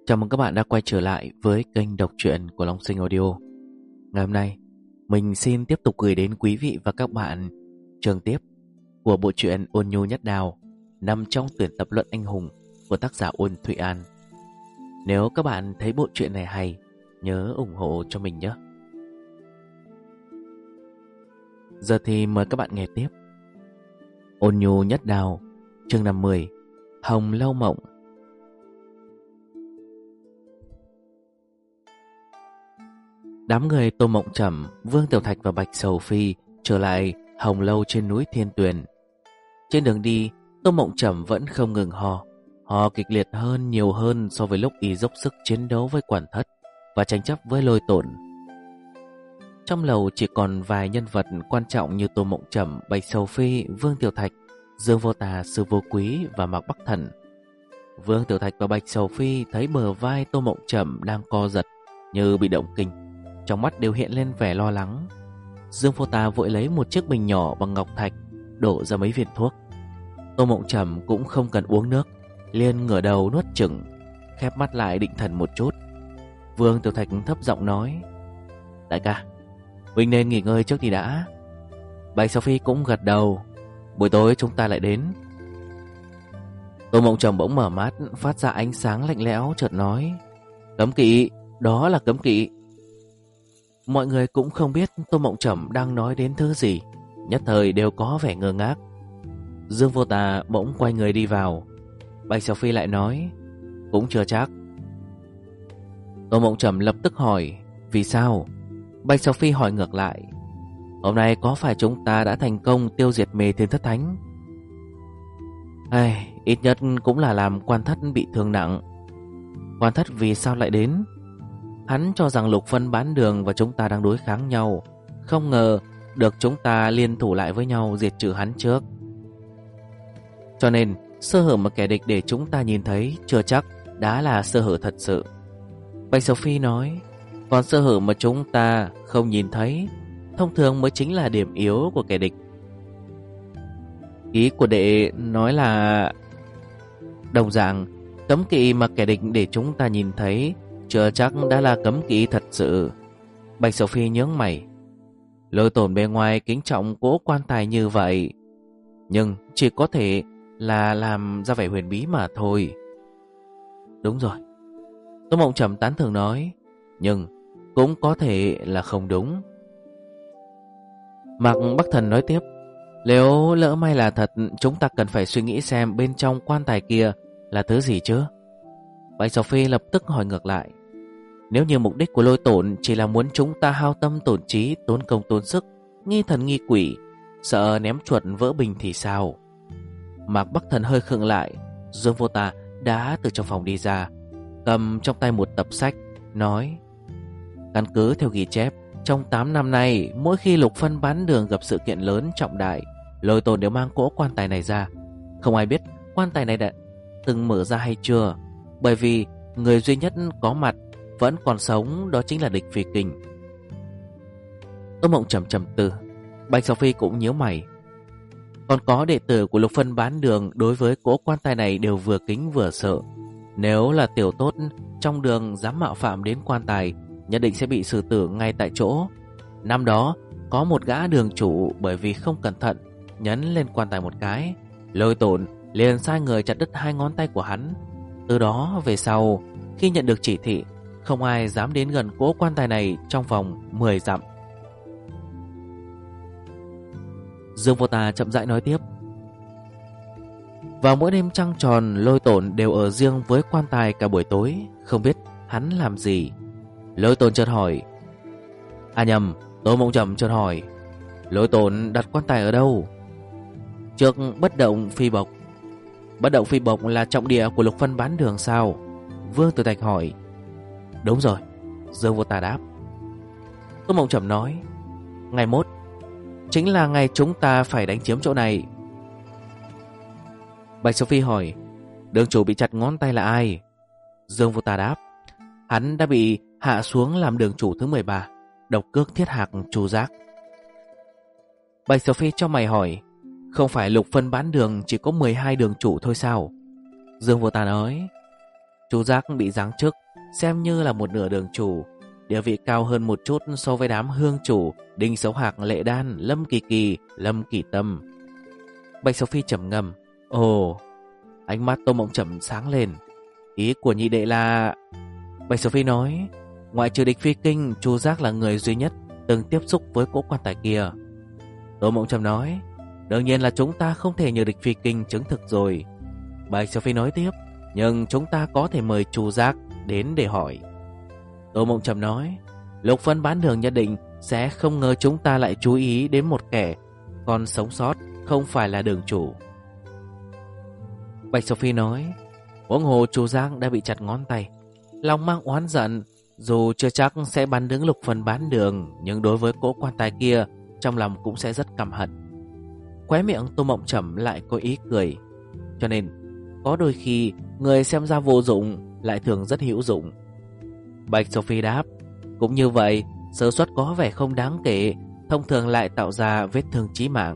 Chào mừng các bạn đã quay trở lại với kênh đọc truyện của Long Sinh Audio. Ngày hôm nay, mình xin tiếp tục gửi đến quý vị và các bạn chương tiếp của bộ truyện Ôn Nhu Nhất Đào nằm trong tuyển tập Luận Anh Hùng của tác giả Ôn Thụy An. Nếu các bạn thấy bộ truyện này hay, nhớ ủng hộ cho mình nhé. Giờ thì mời các bạn nghe tiếp. Ôn Nhu Nhất Đào, chương 50, Hồng Lâu Mộng. Đám người Tô Mộng Trầm, Vương Tiểu Thạch và Bạch Sầu Phi trở lại Hồng Lâu trên núi Thiên Tuyền. Trên đường đi, Tô Mộng Trầm vẫn không ngừng ho kịch liệt hơn nhiều hơn so với lúc y dốc sức chiến đấu với Quản Thất và tranh chấp với Lôi Tổn. Trong lầu chỉ còn vài nhân vật quan trọng như Tô Mộng Trầm, Bạch Sầu Phi, Vương Tiểu Thạch, Dương Vô Tà, Sư Vô Quý và Mạc Bắc Thần. Vương Tiểu Thạch và Bạch Sầu Phi thấy bờ vai Tô Mộng Trầm đang co giật như bị động kinh, trong mắt đều hiện lên vẻ lo lắng. Dương Vô Tà vội lấy một chiếc bình nhỏ bằng ngọc thạch, đổ ra mấy viên thuốc. Tô Mộng Trầm cũng không cần uống nước, liền ngửa đầu nuốt chửng, khép mắt lại định thần một chút. Vương Tiểu Thạch thấp giọng nói: "Đại ca, huynh nên nghỉ ngơi trước đi đã." Bạch Sầu Phi cũng gật đầu: "Buổi tối chúng ta lại đến." Tô Mộng Trầm bỗng mở mắt, phát ra ánh sáng lạnh lẽo, chợt nói: "Cấm kỵ, đó là cấm kỵ." Mọi người cũng không biết Tô Mộng Trầm đang nói đến thứ gì, nhất thời đều có vẻ ngơ ngác. Dương Vô Tà bỗng quay người đi vào. Bạch Sầu Phi lại nói: "Cũng chưa chắc." Tô Mộng Trầm lập tức hỏi: "Vì sao?" Bạch Sầu Phi hỏi ngược lại: "Hôm nay có phải chúng ta đã thành công tiêu diệt Mê Thiên Thất Thánh?" Ít nhất cũng là làm Quan Thất bị thương nặng. Quan Thất vì sao lại đến? Hắn cho rằng Lục Phân Bán Đường và chúng ta đang đối kháng nhau, không ngờ được chúng ta liên thủ lại với nhau diệt trừ hắn trước. Cho nên sơ hở mà kẻ địch để chúng ta nhìn thấy chưa chắc đã là sơ hở thật sự. Bạch Sầu Phi nói: "Còn sơ hở mà chúng ta không nhìn thấy thông thường mới chính là điểm yếu của kẻ địch." Ý của đệ nói là đồng dạng cấm kỵ mà kẻ địch để chúng ta nhìn thấy chưa chắc đã là cấm kỵ thật sự. Bạch Sầu Phi nhướng mày: "Lôi Tổn bề ngoài kính trọng cỗ quan tài như vậy, nhưng chỉ có thể là làm ra vẻ huyền bí mà thôi." "Đúng rồi," Tô Mộng Trầm tán thưởng nói, "nhưng cũng có thể là không đúng." Mạc Bắc Thần nói tiếp: "Nếu lỡ may là thật, chúng ta cần phải suy nghĩ xem bên trong quan tài kia là thứ gì chứ." Bạch Sầu Phi lập tức hỏi ngược lại: "Nếu như mục đích của Lôi Tổn chỉ là muốn chúng ta hao tâm tổn trí, tốn công tốn sức, nghi thần nghi quỷ, sợ ném chuột vỡ bình thì sao?" Mạc Bắc Thần hơi khựng lại. Dương Vô Tà đã từ trong phòng đi ra, cầm trong tay một tập sách, nói: "Căn cứ theo ghi chép, trong 8 năm nay, mỗi khi Lục Phân Bán Đường gặp sự kiện lớn trọng đại, Lôi Tổn đều mang cỗ quan tài này ra. Không ai biết quan tài này đã từng mở ra hay chưa, bởi vì người duy nhất có mặt vẫn còn sống đó chính là Địch Phi Kình." Tô Mộng Trầm trầm tư. Bạch Sầu Phi cũng nhíu mày. Còn có đệ tử của Lục Phân Bán Đường đối với cỗ quan tài này đều vừa kính vừa sợ. Nếu là tiểu tốt trong đường dám mạo phạm đến quan tài, nhất định sẽ bị xử tử ngay tại chỗ. Năm đó có một gã đường chủ bởi vì không cẩn thận nhấn lên quan tài một cái, Lôi Tổn liền sai người chặt đứt 2 ngón tay của hắn. Từ đó về sau, khi nhận được chỉ thị, không ai dám đến gần cỗ quan tài này trong vòng 10 dặm. Dương Vô Tà chậm rãi nói tiếp: "Vào mỗi đêm trăng tròn, Lôi Tổn đều ở riêng với quan tài cả buổi tối, không biết hắn làm gì." Lôi Tổn chợt hỏi: nhầm, Tô Mộng Trầm chợt hỏi: "Lôi Tổn đặt quan tài ở đâu?" "Trước Bất Động Phi Bộc." "Bất Động Phi Bộc là trọng địa của Lục Phân Bán Đường sao?" Vương Tử Thạch hỏi. "Đúng rồi," Dương Vô Tà đáp. Tô Mộng Trầm nói: "Ngày mốt chính là ngày chúng ta phải đánh chiếm chỗ này." Bạch Sầu Phi hỏi: "Đường chủ bị chặt ngón tay là ai?" Dương Vô Tà đáp: "Hắn đã bị hạ xuống làm đường chủ thứ 13, Độc Cước Thiết Hạc Chu Giác." Bạch Sầu Phi cho mày hỏi: "Không phải Lục Phân Bán Đường chỉ có 12 đường chủ thôi sao?" Dương Vô Tà nói: Chu Giác bị giáng chức, xem như là một nửa đường chủ, địa vị cao hơn một chút so với đám hương chủ Đinh Sấu Hạc, Lệ Đan, Lâm Kỳ Kỳ, Lâm Kỳ Tâm. Bạch Sầu Phi trầm ngâm. Ồ, ánh mắt Tô Mộng Trầm sáng lên. Ý của nhị đệ là... Bạch Sầu Phi nói, ngoại trừ Địch Phi Kinh, Chu Giác là người duy nhất từng tiếp xúc với cỗ quan tài kia. Tô Mộng Trầm nói, đương nhiên là chúng ta không thể nhờ Địch Phi Kinh chứng thực rồi. Bạch Sầu Phi nói tiếp, nhưng chúng ta có thể mời Chu Giác đến để hỏi. Tô Mộng Trầm nói, Lục Phân Bán Đường nhất định sẽ không ngờ chúng ta lại chú ý đến một kẻ còn sống sót, không phải là đường chủ. Bạch Sầu Phi nói, huống hồ Chu Giác đã bị chặt ngón tay, lòng mang oán giận, dù chưa chắc sẽ bắn đứng Lục Phân Bán Đường, nhưng đối với cỗ quan tài kia, trong lòng cũng sẽ rất căm hận. Khóe miệng Tô Mộng Trầm lại có ý cười. Cho nên có đôi khi người xem ra vô dụng lại thường rất hữu dụng. Bạch Sophie đáp, cũng như vậy, sơ suất có vẻ không đáng kể, thông thường lại tạo ra vết thương chí mạng.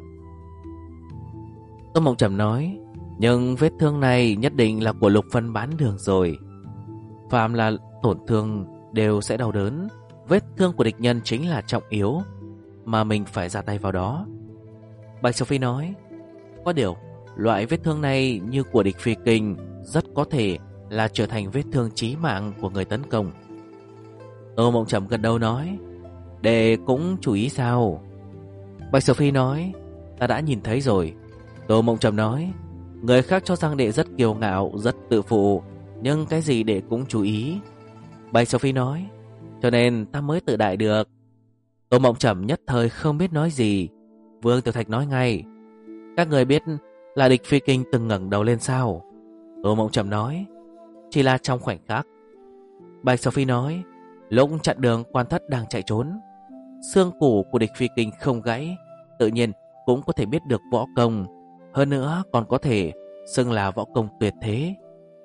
Tô Mộng Trầm nói, nhưng vết thương này nhất định là của Lục Phân Bán Đường rồi. Phàm là tổn thương đều sẽ đau đớn, vết thương của địch nhân chính là trọng yếu, mà mình phải ra tay vào đó. Bạch Sophie nói, có điều loại vết thương này như của Địch Phi Kinh rất có thể là trở thành vết thương chí mạng của người tấn công. Tô Mộng Trầm gật đầu nói, đệ cũng chú ý sao? Bạch Sophie nói, ta đã nhìn thấy rồi. Tô Mộng Trầm nói, người khác cho rằng đệ rất kiêu ngạo, rất tự phụ, nhưng cái gì đệ cũng chú ý. Bạch Sophie nói, cho nên ta mới tự đại được. Tô Mộng Trầm nhất thời không biết nói gì. Vương Tiểu Thạch nói ngay, các người biết là Địch Phi Kinh từng ngẩng đầu lên sao? Tô Mộng Trầm nói, chỉ là trong khoảnh khắc. Bạch Sophie nói, lúc chặn đường Quan Thất đang chạy trốn, xương cổ của Địch Phi Kinh không gãy, tự nhiên cũng có thể biết được võ công, hơn nữa còn có thể xưng là võ công tuyệt thế.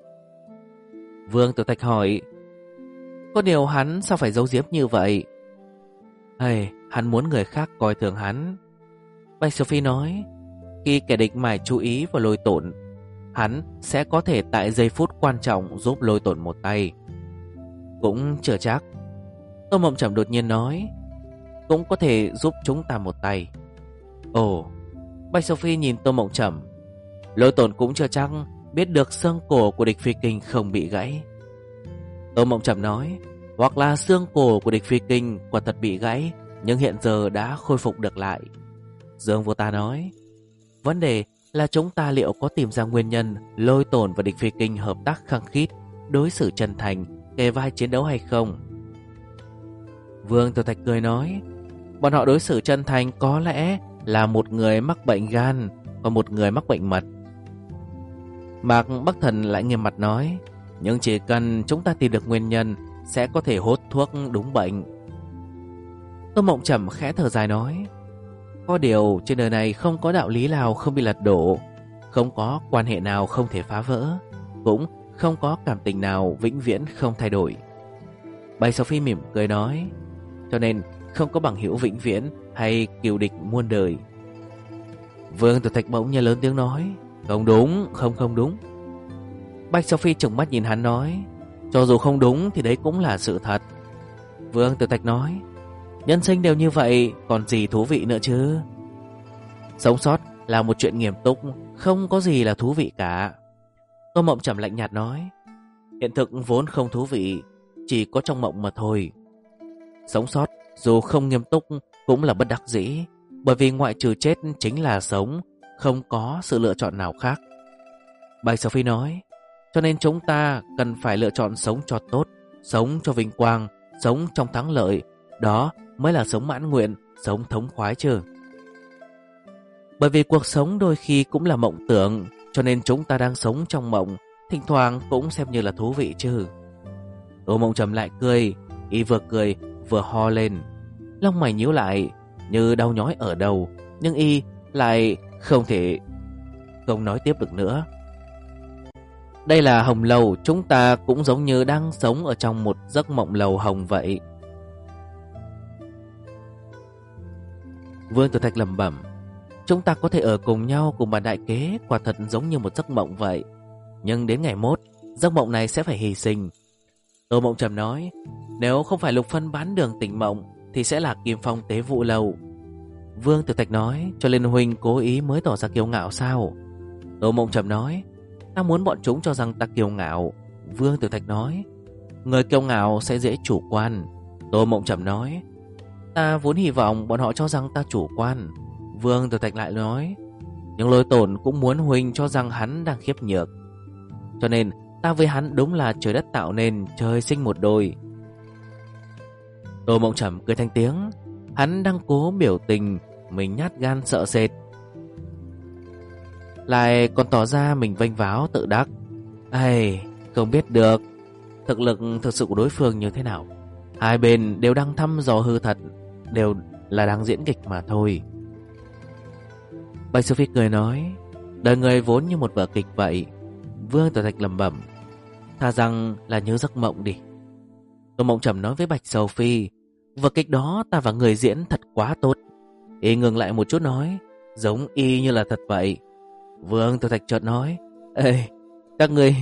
Vương Tiểu Thạch hỏi, có điều hắn sao phải giấu giếm như vậy? Hắn muốn người khác coi thường hắn. Bạch Sophie nói, khi kẻ địch mải chú ý vào Lôi Tổn, hắn sẽ có thể tại giây phút quan trọng giúp Lôi Tổn một tay. Cũng chưa chắc. Tô Mộng Trầm đột nhiên nói, cũng có thể giúp chúng ta một tay. Ồ, Bạch Sophie nhìn Tô Mộng Trầm, Lôi Tổn cũng chưa chắc biết được xương cổ của Địch Phi Kinh không bị gãy. Tô Mộng Trầm nói, hoặc là xương cổ của Địch Phi Kinh quả thật bị gãy, nhưng hiện giờ đã khôi phục được lại. Dương Vô Ta nói, vấn đề là chúng ta liệu có tìm ra nguyên nhân Lôi Tổn và Địch Phi Kinh hợp tác khăng khít, đối xử chân thành, kề vai chiến đấu hay không? Vương Tiểu Thạch cười nói, bọn họ đối xử chân thành có lẽ là một người mắc bệnh gan, còn một người mắc bệnh mật. Mạc Bắc Thần lại nghiêm mặt nói, nhưng chỉ cần chúng ta tìm được nguyên nhân, sẽ có thể hốt thuốc đúng bệnh. Tô Mộng Trầm khẽ thở dài nói, có điều trên đời này không có đạo lý nào không bị lật đổ, không có quan hệ nào không thể phá vỡ, cũng không có cảm tình nào vĩnh viễn không thay đổi. Bạch Sophie mỉm cười nói, cho nên không có bằng hữu vĩnh viễn hay kiều địch muôn đời. Vương Tiểu Thạch bỗng nhiên lớn tiếng nói, không đúng, không đúng. Bạch Sophie trừng mắt nhìn hắn nói, cho dù không đúng thì đấy cũng là sự thật. Vương Tiểu Thạch nói, nhân sinh đều như vậy, còn gì thú vị nữa chứ? Sống sót là một chuyện nghiêm túc, không có gì là thú vị cả. Tô Mộng Trầm lạnh nhạt nói, hiện thực vốn không thú vị, chỉ có trong mộng mà thôi. Sống sót dù không nghiêm túc cũng là bất đắc dĩ, bởi vì ngoại trừ chết chính là sống, không có sự lựa chọn nào khác. Bạch Sophie nói, cho nên chúng ta cần phải lựa chọn sống cho tốt, sống cho vinh quang, sống trong thắng lợi. Đó mới là sống mãn nguyện, sống thống khoái chứ. Bởi vì cuộc sống đôi khi cũng là mộng tưởng, cho nên chúng ta đang sống trong mộng, thỉnh thoảng cũng xem như là thú vị chứ. Tô Mộng Trầm lại cười, y vừa cười vừa ho lên, lông mày nhíu lại như đau nhói ở đầu, nhưng y lại không thể không nói tiếp được nữa. Đây là hồng lầu, chúng ta cũng giống như đang sống ở trong một giấc mộng lầu hồng vậy. Vương Tiểu Thạch lẩm bẩm, chúng ta có thể ở cùng nhau cùng bàn đại kế, quả thật giống như một giấc mộng vậy. Nhưng đến ngày mốt, giấc mộng này sẽ phải hy sinh. Tô Mộng Trầm nói, nếu không phải Lục Phân bán đường tỉnh mộng thì sẽ là Kim Phong tế vụ lâu. Vương Tiểu Thạch nói, cho nên huynh cố ý mới tỏ ra kiêu ngạo sao? Tô Mộng Trầm nói, ta muốn bọn chúng cho rằng ta kiêu ngạo. Vương Tiểu Thạch nói, người kiêu ngạo sẽ dễ chủ quan. Tô Mộng Trầm nói, ta vốn hy vọng bọn họ cho rằng ta chủ quan. Vương Tiểu Thạch lại nói, nhưng Lôi Tổn cũng muốn huynh cho rằng hắn đang khiếp nhược. Cho nên ta với hắn đúng là trời đất tạo nên, trời sinh một đôi. Tô Mộng Trầm cười thành tiếng, hắn đang cố biểu tình mình nhát gan sợ sệt, lại còn tỏ ra mình vênh váo tự đắc. Ai, không biết được thực lực thực sự của đối phương như thế nào. Hai bên đều đang thăm dò hư thật, đều là đang diễn kịch mà thôi. Bạch Sư Phi cười nói, đời người vốn như một vở kịch vậy. Vương Tiểu Thạch lẩm bẩm, thà rằng là nhớ giấc mộng đi. Tô Mộng Trầm nói với Bạch Sầu Phi, vở kịch đó ta và người diễn thật quá tốt. Y ngừng lại một chút nói, giống y như là thật vậy. Vương Tiểu Thạch chợt nói, ê, các ngươi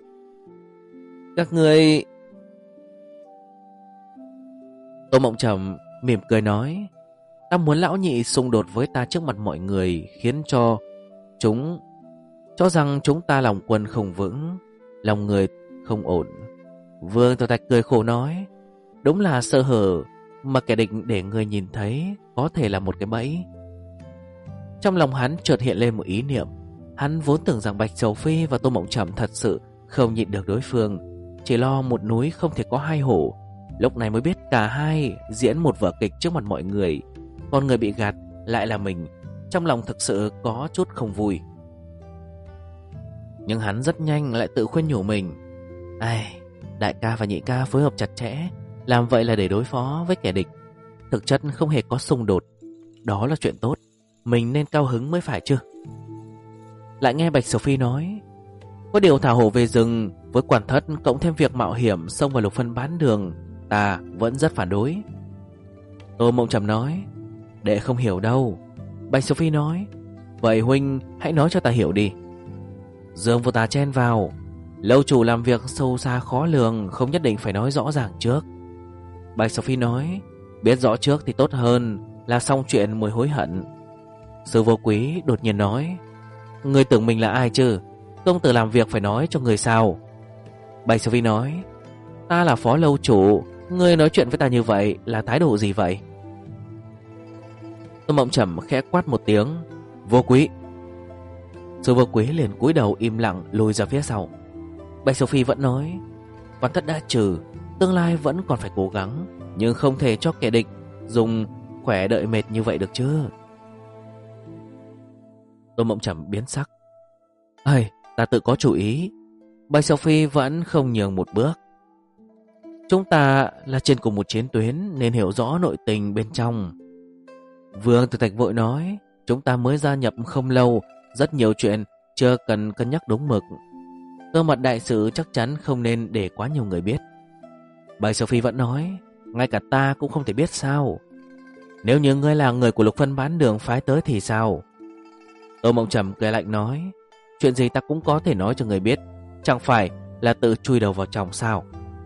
Tô Mộng Trầm mỉm cười nói, ta muốn lão nhị xung đột với ta trước mặt mọi người, khiến cho chúng cho rằng chúng ta lòng quân không vững, lòng người không ổn. Vương Tiểu Thạch cười khổ nói, đúng là sơ hở mà kẻ địch để người nhìn thấy có thể là một cái bẫy. Trong lòng hắn chợt hiện lên một ý niệm. Hắn vốn tưởng rằng Bạch Sầu Phi và Tô Mộng Trầm thật sự không nhịn được đối phương, chỉ lo một núi không thể có hai hổ. Lúc này mới biết cả hai diễn một vở kịch trước mặt mọi người, còn người bị gạt lại là mình. Trong lòng thực sự có chút không vui. Nhưng hắn rất nhanh lại tự khuyên nhủ mình, ai, đại ca và nhị ca phối hợp chặt chẽ, làm vậy là để đối phó với kẻ địch, thực chất không hề có xung đột. Đó là chuyện tốt, mình nên cao hứng mới phải chứ. Lại nghe Bạch Sầu Phi nói, có điều thả hổ về rừng với quản thất cộng thêm việc mạo hiểm xông vào Lục Phân bán đường, ta vẫn rất phản đối. Tô Mộng Trầm nói, đệ không hiểu đâu. Bạch Sầu Phi nói, vậy huynh hãy nói cho ta hiểu đi. Dương Vô Tà chen vào, lâu chủ làm việc sâu xa khó lường, không nhất định phải nói rõ ràng trước. Bạch Sầu Phi nói, biết rõ trước thì tốt hơn, là xong chuyện mới hối hận. Sư Vô Quý đột nhiên nói, ngươi tưởng mình là ai chứ? Công tử làm việc phải nói cho người sao? Bạch Sầu Phi nói, ta là phó lâu chủ, ngươi nói chuyện với ta như vậy là thái độ gì vậy? Tô Mộng Trầm khẽ quát một tiếng, Vô Quý. Sư Vô Quý liền cúi đầu im lặng lùi ra phía sau. Bạch Sầu Phi vẫn nói, quan thất đã trừ, tương lai vẫn còn phải cố gắng, nhưng không thể cho kẻ địch dùng khỏe đợi mệt như vậy được chứ. Tô Mộng Trầm biến sắc, ơi, ta tự có chủ ý. Bạch Sầu Phi vẫn không nhường một bước. Chúng ta là trên cùng một chiến tuyến nên hiểu rõ nội tình bên trong. Vương Tiểu Thạch vội nói, chúng ta mới gia nhập không lâu, rất nhiều chuyện chưa cần cân nhắc đúng mực. Cơ mật đại sự chắc chắn không nên để quá nhiều người biết. Bạch Sầu Phi vẫn nói, ngay cả ta cũng không thể biết sao? Nếu như ngươi là người của Lục Phân bán đường phái tới thì sao? Tô Mộng Trầm cười lạnh nói, chuyện gì ta cũng có thể nói cho người biết, chẳng phải là tự chui đầu vào chồng sao?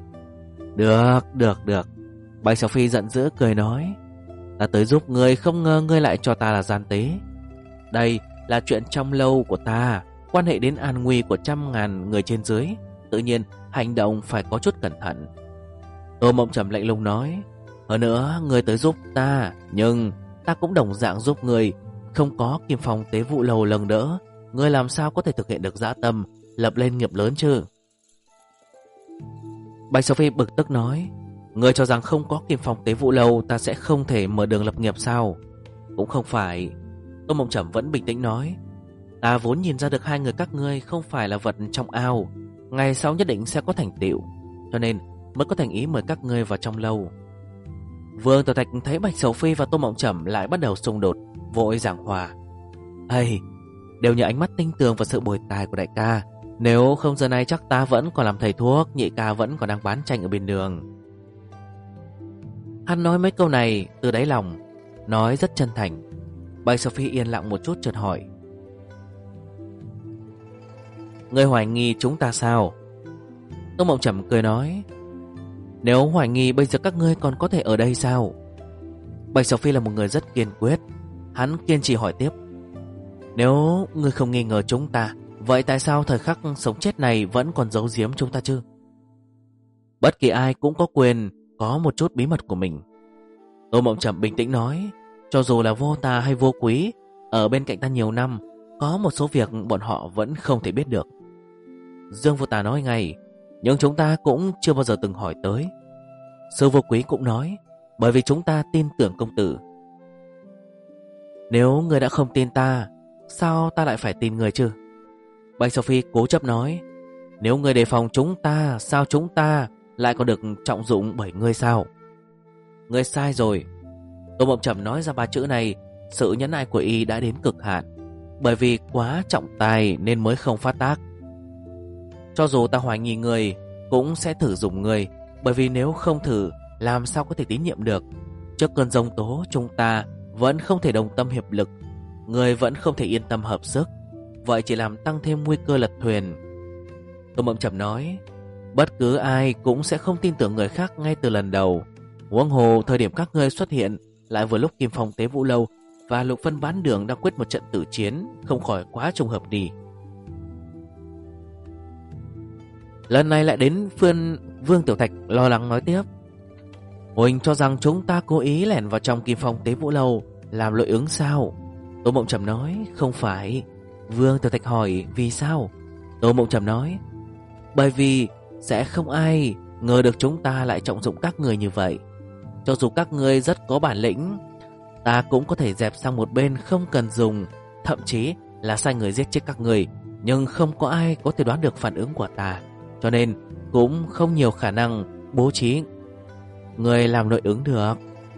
Được. Bạch Sầu Phi giận dữ cười nói, ta tới giúp ngươi, không ngờ ngươi lại cho ta là gian tế. Đây là chuyện trong lâu của ta, quan hệ đến an nguy của trăm ngàn người trên dưới, tự nhiên hành động phải có chút cẩn thận. Tô Mộng Trầm lạnh lùng nói, hơn nữa ngươi tới giúp ta, nhưng ta cũng đồng dạng giúp ngươi. Không có Kim Phong tế vụ lầu lần đỡ, ngươi làm sao có thể thực hiện được dã tâm, lập lên nghiệp lớn chứ? Bạch Sầu Phi bực tức nói, ngươi cho rằng không có Kim Phong tế vụ lầu ta sẽ không thể mở đường lập nghiệp sao? Cũng không phải. Tô Mộng Trầm vẫn bình tĩnh nói, ta vốn nhìn ra được hai người các ngươi không phải là vật trong ao, ngày sau nhất định sẽ có thành tựu, cho nên mới có thành ý mời các ngươi vào trong lâu. Vương Tiểu Thạch thấy Bạch Sầu Phi và Tô Mộng Trầm lại bắt đầu xung đột, vội giảng hòa, hay đều nhờ ánh mắt tinh tường và sự bồi tài của đại ca, nếu không giờ này chắc ta vẫn còn làm thầy thuốc, nhị ca vẫn còn đang bán tranh ở bên đường. Hắn nói mấy câu này từ đáy lòng, nói rất chân thành. Bạch Sầu Phi yên lặng một chút chợt hỏi, ngươi hoài nghi chúng ta sao? Tô Mộng Trầm cười nói, nếu hoài nghi bây giờ các ngươi còn có thể ở đây sao? Bạch Sầu Phi là một người rất kiên quyết. Hắn kiên trì hỏi tiếp, nếu ngươi không nghi ngờ chúng ta, vậy tại sao thời khắc sống chết này vẫn còn giấu giếm chúng ta chứ? Bất kỳ ai cũng có quyền có một chút bí mật của mình. Tô Mộng Trầm bình tĩnh nói, cho dù là vô tà hay vô quý, ở bên cạnh ta nhiều năm, có một số việc bọn họ vẫn không thể biết được. Dương Vô Tà nói ngay, nhưng chúng ta cũng chưa bao giờ từng hỏi tới. Sư Vô Quý cũng nói, bởi vì chúng ta tin tưởng công tử. Nếu người đã không tin ta, sao ta lại phải tin người chứ? Bạch Sầu Phi cố chấp nói, nếu người đề phòng chúng ta, sao chúng ta lại còn được trọng dụng bởi ngươi sao? Ngươi sai rồi. Tô Mộng Trầm nói ra ba chữ này, sự nhẫn nại của y đã đến cực hạn, bởi vì quá trọng tài nên mới không phát tác. Cho dù ta hoài nghi người, cũng sẽ thử dùng người, bởi vì nếu không thử, làm sao có thể tín nhiệm được? Trước cơn giông tố, chúng ta vẫn không thể đồng tâm hiệp lực, người vẫn không thể yên tâm hợp sức, vậy chỉ làm tăng thêm nguy cơ lật thuyền. Tô Mộng Trầm nói, bất cứ ai cũng sẽ không tin tưởng người khác ngay từ lần đầu. Huống hồ thời điểm các ngươi xuất hiện lại vừa lúc Kim Phong Tế Vũ Lâu và Lục Phân Bán Đường đang quyết một trận tử chiến, không khỏi quá trùng hợp đi. Lần này lại đến phiên Vương Tiểu Thạch lo lắng nói tiếp, Huỳnh cho rằng chúng ta cố ý lẻn vào trong Kim Phong Tế Vũ Lâu làm lợi ứng sao? Tô Mộng Trầm nói, không phải. Vương Tiểu Thạch hỏi, vì sao? Tô Mộng Trầm nói, bởi vì sẽ không ai ngờ được chúng ta lại trọng dụng các người như vậy. Cho dù các ngươi rất có bản lĩnh, ta cũng có thể dẹp sang một bên không cần dùng, thậm chí là sai người giết chết các người, nhưng không có ai có thể đoán được phản ứng của ta, cho nên cũng không nhiều khả năng bố trí người làm nội ứng được.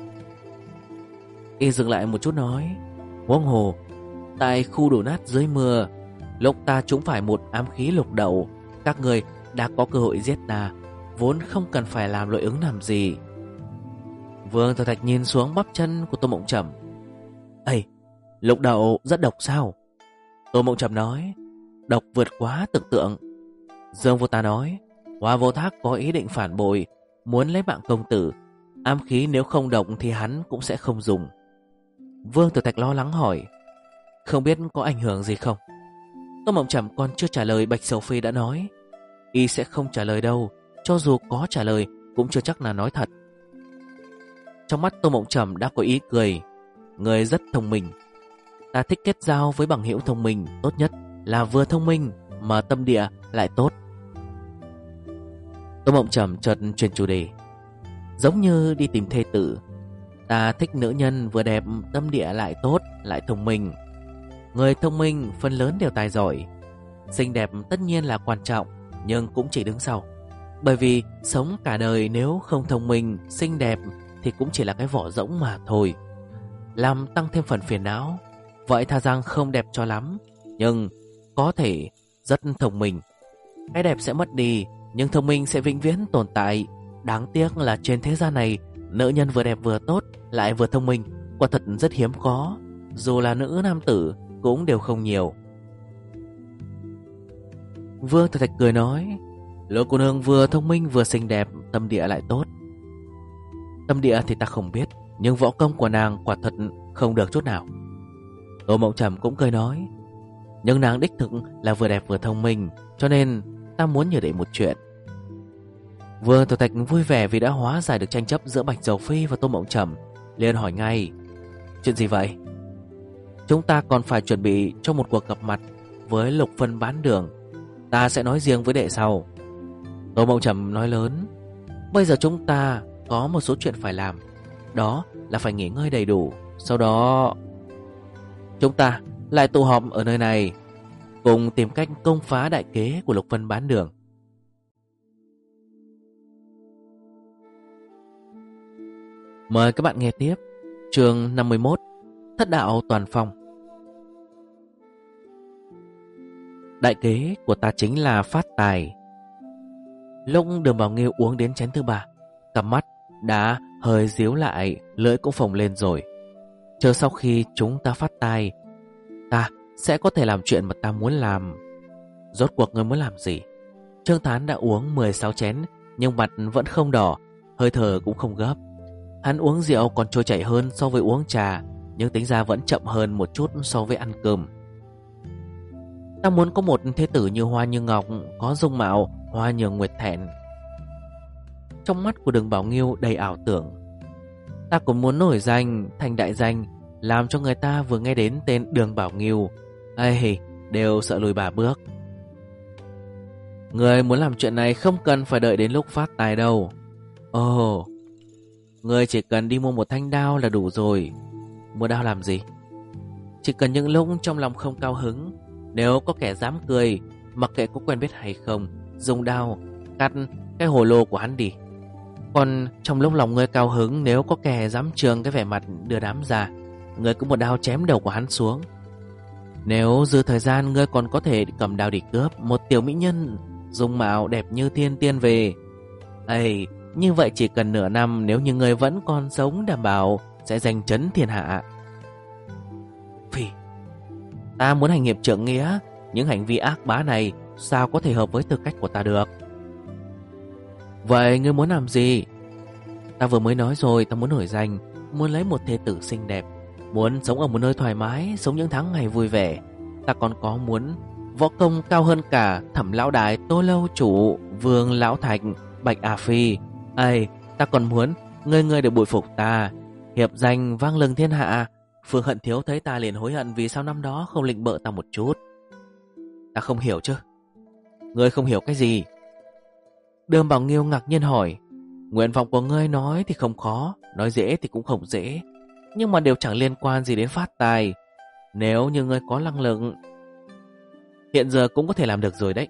Y dừng lại một chút nói, huống hồ tại khu đổ nát dưới mưa, lúc ta trúng phải một ám khí lục đậu, các người đã có cơ hội giết ta, vốn không cần phải làm nội ứng làm gì. Vương Tiểu Thạch nhìn xuống bắp chân của Tô Mộng Trầm. Ây, lục đậu rất độc sao? Tô Mộng Trầm nói, độc vượt quá tưởng tượng. Dương Vô Tà nói, Hoa Vô Thác có ý định phản bội, muốn lấy mạng công tử. Ám khí nếu không độc thì hắn cũng sẽ không dùng. Vương Tiểu Thạch lo lắng hỏi, không biết có ảnh hưởng gì không? Tô Mộng Trầm còn chưa trả lời, Bạch Sầu Phi đã nói, y sẽ không trả lời đâu, cho dù có trả lời cũng chưa chắc là nói thật. Trong mắt Tô Mộng Trầm đã có ý cười, người rất thông minh. Ta thích kết giao với bằng hữu thông minh, tốt nhất là vừa thông minh mà tâm địa lại tốt. Tô Mộng Trầm chợt chuyển chủ đề, giống như đi tìm thê tử. Ta thích nữ nhân vừa đẹp, tâm địa lại tốt, lại thông minh. Người thông minh phần lớn đều tài giỏi. Xinh đẹp tất nhiên là quan trọng, nhưng cũng chỉ đứng sau. Bởi vì sống cả đời nếu không thông minh, xinh đẹp thì cũng chỉ là cái vỏ rỗng mà thôi, làm tăng thêm phần phiền não. Vậy thà rằng không đẹp cho lắm, nhưng có thể rất thông minh. Cái đẹp sẽ mất đi, nhưng thông minh sẽ vĩnh viễn tồn tại. Đáng tiếc là trên thế gian này, nữ nhân vừa đẹp vừa tốt lại vừa thông minh quả thật rất hiếm có. Dù là nữ nam tử cũng đều không nhiều. Vương Tiểu Thạch cười nói, Lục cô nương vừa thông minh vừa xinh đẹp, tâm địa lại tốt. Tâm địa thì ta không biết, nhưng võ công của nàng quả thật không được chút nào. Tô Mộng Trầm cũng cười nói, nhưng nàng đích thực là vừa đẹp vừa thông minh, cho nên ta muốn nhờ đệ một chuyện. Vương Tiểu Thạch vui vẻ vì đã hóa giải được tranh chấp giữa Bạch Sầu Phi và Tô Mộng Trầm, liền hỏi ngay, chuyện gì vậy? Chúng ta còn phải chuẩn bị cho một cuộc gặp mặt với Lục Phân Bán Đường, ta sẽ nói riêng với đệ sau. Tô Mộng Trầm nói lớn, bây giờ chúng ta có một số chuyện phải làm, đó là phải nghỉ ngơi đầy đủ. Sau đó chúng ta lại tụ họp ở nơi này, cùng tìm cách công phá đại kế của Lục Phân Bán Đường. Mời các bạn nghe tiếp chương 51, Thất Đạo Toàn Phong. Đại kế của ta chính là phát tài. Lúc Đường Bảo Nghiêu uống đến chén thứ ba, cặp mắt đã hơi díu lại, lưỡi cũng phồng lên rồi. Chờ sau khi chúng ta phát tài, ta sẽ có thể làm chuyện mà ta muốn làm. Rốt cuộc ngươi muốn làm gì? Trương Thán đã uống 16 chén, nhưng mặt vẫn không đỏ, hơi thở cũng không gấp. Hắn uống rượu còn trôi chảy hơn so với uống trà, nhưng tính ra vẫn chậm hơn một chút so với ăn cơm. Ta muốn có một thế tử như hoa như ngọc, có dung mạo hoa nhường nguyệt thẹn. Trong mắt của Đường Bảo Nghiêu đầy ảo tưởng. Ta cũng muốn nổi danh thành đại danh, làm cho người ta vừa nghe đến tên Đường Bảo Nghiêu đều sợ lùi bà bước. Người muốn làm chuyện này không cần phải đợi đến lúc phát tài đâu. Ồ, người chỉ cần đi mua một thanh đao là đủ rồi. Mua đao làm gì? Chỉ cần những lúc trong lòng không cao hứng, nếu có kẻ dám cười, mặc kệ có quen biết hay không, dùng đao cắt cái hồ lô của hắn đi. Còn trong lúc lòng ngươi cao hứng, nếu có kẻ dám trường cái vẻ mặt đưa đám ra, ngươi cứ một đao chém đầu của hắn xuống. Nếu dư thời gian, ngươi còn có thể cầm đao đi cướp một tiểu mỹ nhân dung mạo đẹp như thiên tiên về. Như vậy chỉ cần nửa năm, nếu như ngươi vẫn còn sống, đảm bảo sẽ giành chấn thiên hạ. Phì, ta muốn hành hiệp trượng nghĩa, những hành vi ác bá này sao có thể hợp với tư cách của ta được? Vậy ngươi muốn làm gì? Ta vừa mới nói rồi, ta muốn nổi danh, muốn lấy một thê tử xinh đẹp, muốn sống ở một nơi thoải mái, sống những tháng ngày vui vẻ. Ta còn có muốn võ công cao hơn cả Thẩm lão đại, Tô lâu chủ, Vương lão thạch, Bạch A Phi. Ta còn muốn người được bội phục ta, hiệp danh vang lừng thiên hạ. Phương Hận Thiếu thấy ta liền hối hận vì sao năm đó không lĩnh bợ ta một chút. Ta không hiểu chứ? Ngươi không hiểu cái gì? Đường Bảo Nghiêu ngạc nhiên hỏi. Nguyện vọng của ngươi nói thì không khó, nói dễ thì cũng không dễ, nhưng mà đều chẳng liên quan gì đến phát tài. Nếu như ngươi có năng lực, hiện giờ cũng có thể làm được rồi đấy.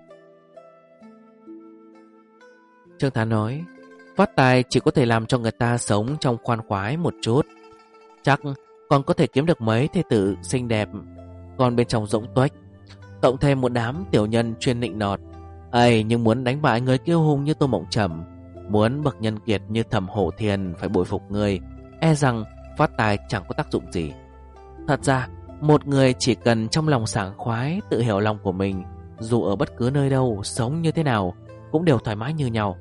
Trương Thán nói, phát tài chỉ có thể làm cho người ta sống trong khoan khoái một chút, chắc còn có thể kiếm được mấy thê tử xinh đẹp, còn bên trong rỗng tuếch, cộng thêm một đám tiểu nhân chuyên nịnh nọt. Nhưng muốn đánh bại người kiêu hùng như Tô Mộng Trầm, muốn bậc nhân kiệt như Thẩm Hổ Thiền phải bội phục người, e rằng phát tài chẳng có tác dụng gì. Thật ra, một người chỉ cần trong lòng sảng khoái, tự hiểu lòng của mình, dù ở bất cứ nơi đâu, sống như thế nào, cũng đều thoải mái như nhau.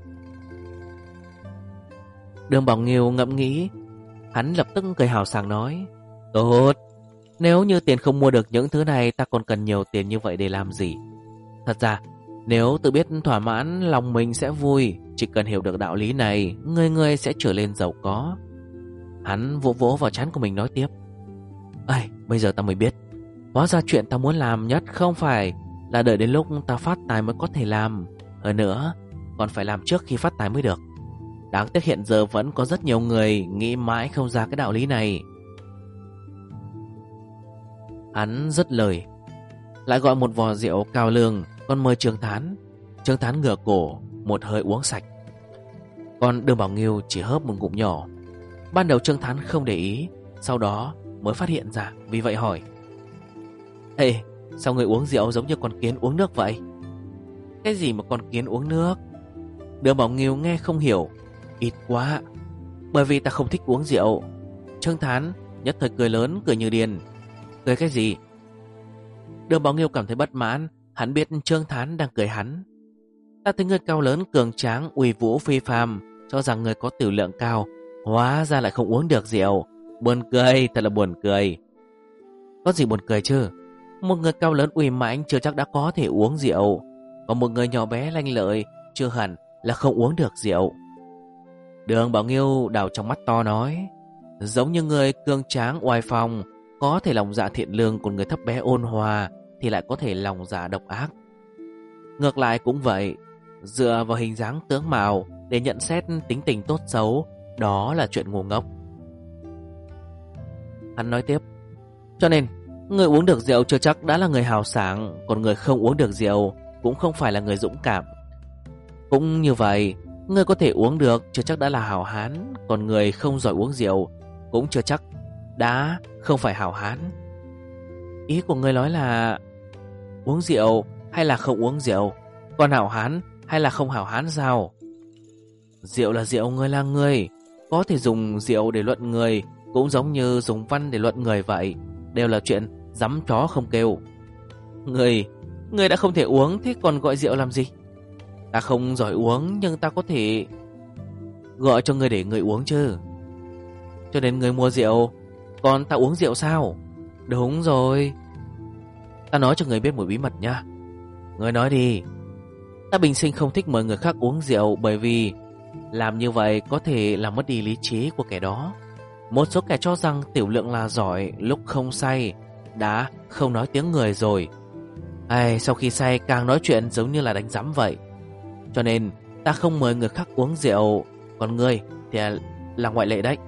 Đường Bảo Nghiêu ngẫm nghĩ, hắn lập tức cười hào sảng nói, tốt, nếu như tiền không mua được những thứ này, ta còn cần nhiều tiền như vậy để làm gì? Thật ra, nếu tự biết thỏa mãn lòng mình sẽ vui, chỉ cần hiểu được đạo lý này, người sẽ trở lên giàu có. Hắn vỗ vỗ vào trán của mình nói tiếp, bây giờ ta mới biết, hóa ra chuyện ta muốn làm nhất không phải là đợi đến lúc ta phát tài mới có thể làm, hơn nữa còn phải làm trước khi phát tài mới được. Đáng tiếc hiện giờ vẫn có rất nhiều người nghĩ mãi không ra cái đạo lý này. Hắn dứt lời, lại gọi một vò rượu cao lương, còn mời Trương Thán. Trương Thán ngửa cổ một hơi uống sạch, còn Đường Bảo Nghiêu chỉ hớp một ngụm nhỏ. Ban đầu Trương Thán không để ý, sau đó mới phát hiện ra, vì vậy hỏi, sao người uống rượu giống như con kiến uống nước vậy? Cái gì mà con kiến uống nước? Đường Bảo Nghiêu nghe không hiểu, ít quá, bởi vì ta không thích uống rượu. Trương Thán nhất thời cười lớn, cười như điên. Cười cái gì? Đường Bảo Nghiêu cảm thấy bất mãn, hắn biết Trương Thán đang cười hắn. Ta thấy người cao lớn cường tráng, uy vũ phi phàm, cho rằng người có tiểu lượng cao, hóa ra lại không uống được rượu. Buồn cười, thật là buồn cười. Có gì buồn cười chứ? Một người cao lớn uy mãnh chưa chắc đã có thể uống rượu, còn một người nhỏ bé lanh lợi chưa hẳn là không uống được rượu. Đường Bảo Nghiêu đào trong mắt to nói, giống như người cường tráng oai phong có thể lòng dạ thiện lương, còn người thấp bé ôn hòa thì lại có thể lòng dạ độc ác. Ngược lại cũng vậy, dựa vào hình dáng tướng mạo để nhận xét tính tình tốt xấu, đó là chuyện ngu ngốc. Hắn nói tiếp, cho nên người uống được rượu chưa chắc đã là người hào sảng, còn người không uống được rượu cũng không phải là người dũng cảm. Cũng như vậy, người có thể uống được chưa chắc đã là hào hán, còn người không giỏi uống rượu cũng chưa chắc đã không phải hào hán. Ý của người nói là uống rượu hay là không uống rượu, còn hào hán hay là không hào hán sao? Rượu là rượu, người là người, có thể dùng rượu để luận người, cũng giống như dùng văn để luận người vậy, đều là chuyện dắm chó không kêu. Người đã không thể uống, thế còn gọi rượu làm gì? Ta không giỏi uống, nhưng ta có thể gọi cho người để người uống chứ. Cho nên người mua rượu, còn ta uống rượu sao? Đúng rồi. Ta nói cho người biết một bí mật nha. Người nói đi. Ta bình sinh không thích mời người khác uống rượu, bởi vì làm như vậy có thể làm mất đi lý trí của kẻ đó. Một số kẻ cho rằng tiểu lượng là giỏi, lúc không say đã không nói tiếng người rồi. Sau khi say càng nói chuyện giống như là đánh giám vậy. Cho nên ta không mời người khác uống rượu. Còn ngươi thì là ngoại lệ đấy.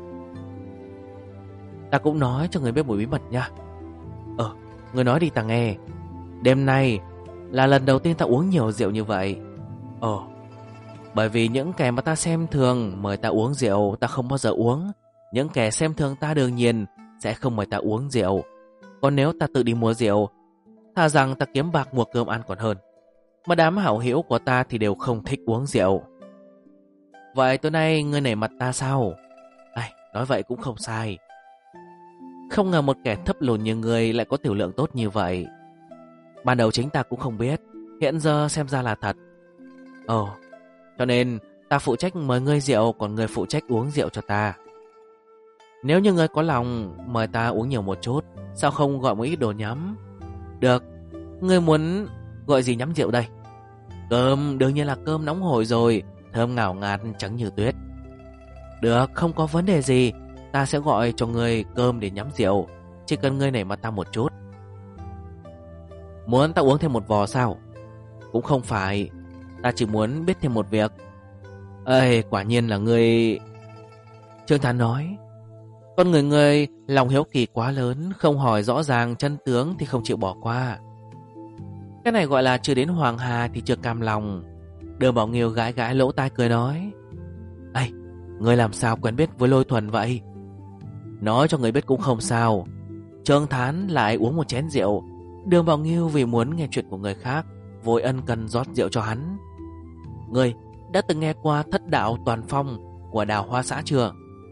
Ta cũng nói cho người biết một bí mật nha. Người nói đi ta nghe. Đêm nay là lần đầu tiên ta uống nhiều rượu như vậy. Bởi vì những kẻ mà ta xem thường mời ta uống rượu, ta không bao giờ uống. Những kẻ xem thường ta đương nhiên sẽ không mời ta uống rượu. Còn nếu ta tự đi mua rượu, thà rằng ta kiếm bạc mua cơm ăn còn hơn. Mà đám hảo hữu của ta thì đều không thích uống rượu. Vậy tối nay ngươi nể mặt ta sao? Nói vậy cũng không sai. Không ngờ một kẻ thấp lùn như ngươi lại có tiểu lượng tốt như vậy. Ban đầu chính ta cũng không biết, hiện giờ xem ra là thật. Cho nên ta phụ trách mời ngươi rượu, còn ngươi phụ trách uống rượu cho ta. Nếu như ngươi có lòng mời ta uống nhiều một chút, sao không gọi một ít đồ nhắm? Được, ngươi muốn gọi gì nhắm rượu đây? Cơm, đương nhiên là cơm nóng hổi rồi, thơm ngào ngạt trắng như tuyết. Được, không có vấn đề gì. Ta sẽ gọi cho ngươi cơm để nhắm rượu. Chỉ cần ngươi nể mặt ta một chút. Muốn ta uống thêm một vò sao? Cũng không phải. Ta chỉ muốn biết thêm một việc. Quả nhiên là ngươi. Trương Thán nói. Con người lòng hiếu kỳ quá lớn, không hỏi rõ ràng chân tướng thì không chịu bỏ qua. Cái này gọi là chưa đến hoàng hà thì chưa cam lòng. Đường Bảo Nghiêu gãi gãi lỗ tai cười nói. Ngươi làm sao quen biết với Lôi Thuần vậy? Nói cho người biết cũng không sao. Trương Thán lại uống một chén rượu. Đường Bảo Nghiêu vì muốn nghe chuyện của người khác, vội ân cần rót rượu cho hắn. Ngươi đã từng nghe qua thất đạo toàn phong của Đào Hoa xã chưa?